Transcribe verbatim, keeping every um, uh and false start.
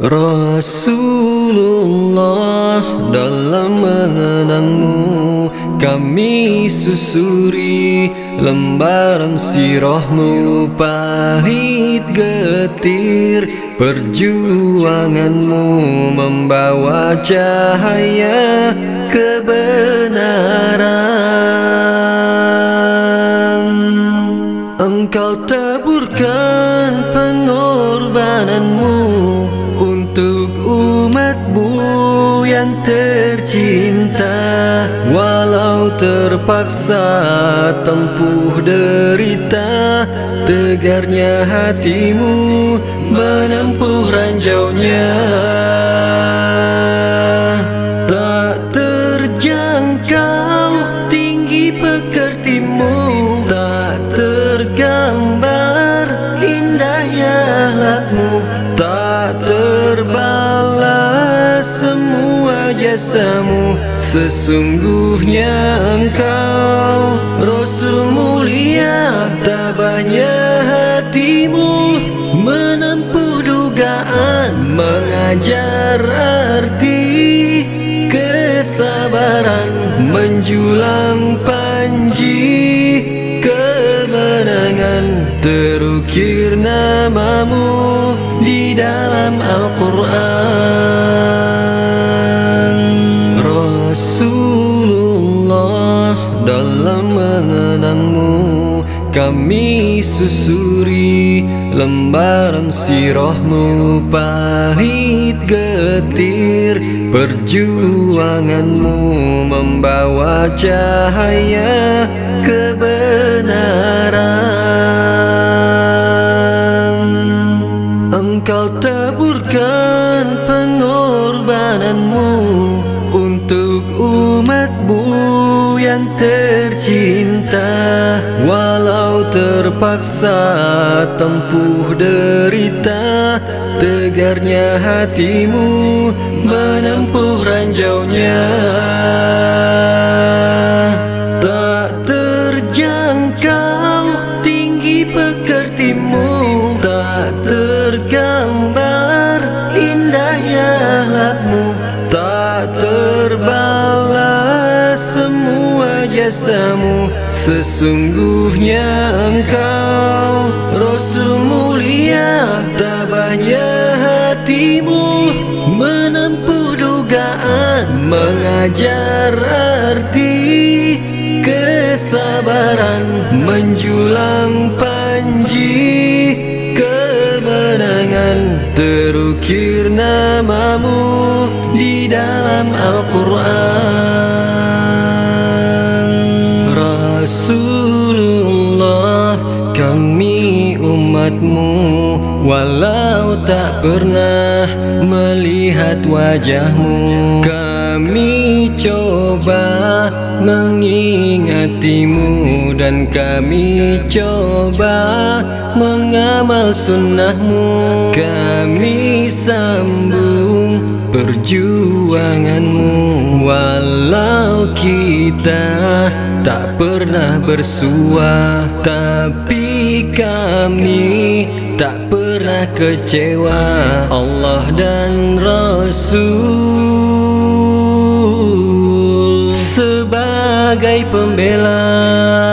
Rasulullah, dalam mengenangmu kami susuri lembaran sirahmu, pahit getir perjuanganmu membawa cahaya kebenaran. Engkau taburkan pengorbananmu untuk umatmu yang tercinta, walau terpaksa tempuh derita, tegarnya hatimu menempuh ranjaunya. Tak terjangkau tinggi pekertimu, tak tergambar indahnya akhlakmu, tak terbalas semua jasamu. Sesungguhnya engkau Rasul mulia, tabahnya hatimu menempuh dugaan, mengajar arti kesabaran, menjulang panji kemenangan. Terukir namamu di dalam Al-Quran. Rasulullah, dalam mengenangmu kami susuri lembaran sirahmu, pahit getir perjuanganmu membawa cahaya kebenaran. Engkau taburkan pengorbananmu untuk umatmu yang tercinta, walau terpaksa tempuh derita, tegarnya hatimu menempuh ranjaunya. Tak terjangkau tinggi pekertimu, tak tergambar indahnya akhlakmu, tak terbalas semua jasamu. Sesungguhnya engkau Rasul mulia, tabahnya hatimu menempuh dugaan, mengajar arti kesabaran, menjulang panji kemenangan. Terukir namamu di dalam Al-Quran. Rasulullah, kami umatmu, walau tak pernah melihat wajahmu, kami coba mengingatimu dan kami coba mengamal sunnahmu. Kami sambung perjuanganmu, walau kita tak pernah bersuah, tapi kami tak pernah kecewa. Allah dan Rasul sebagai pembela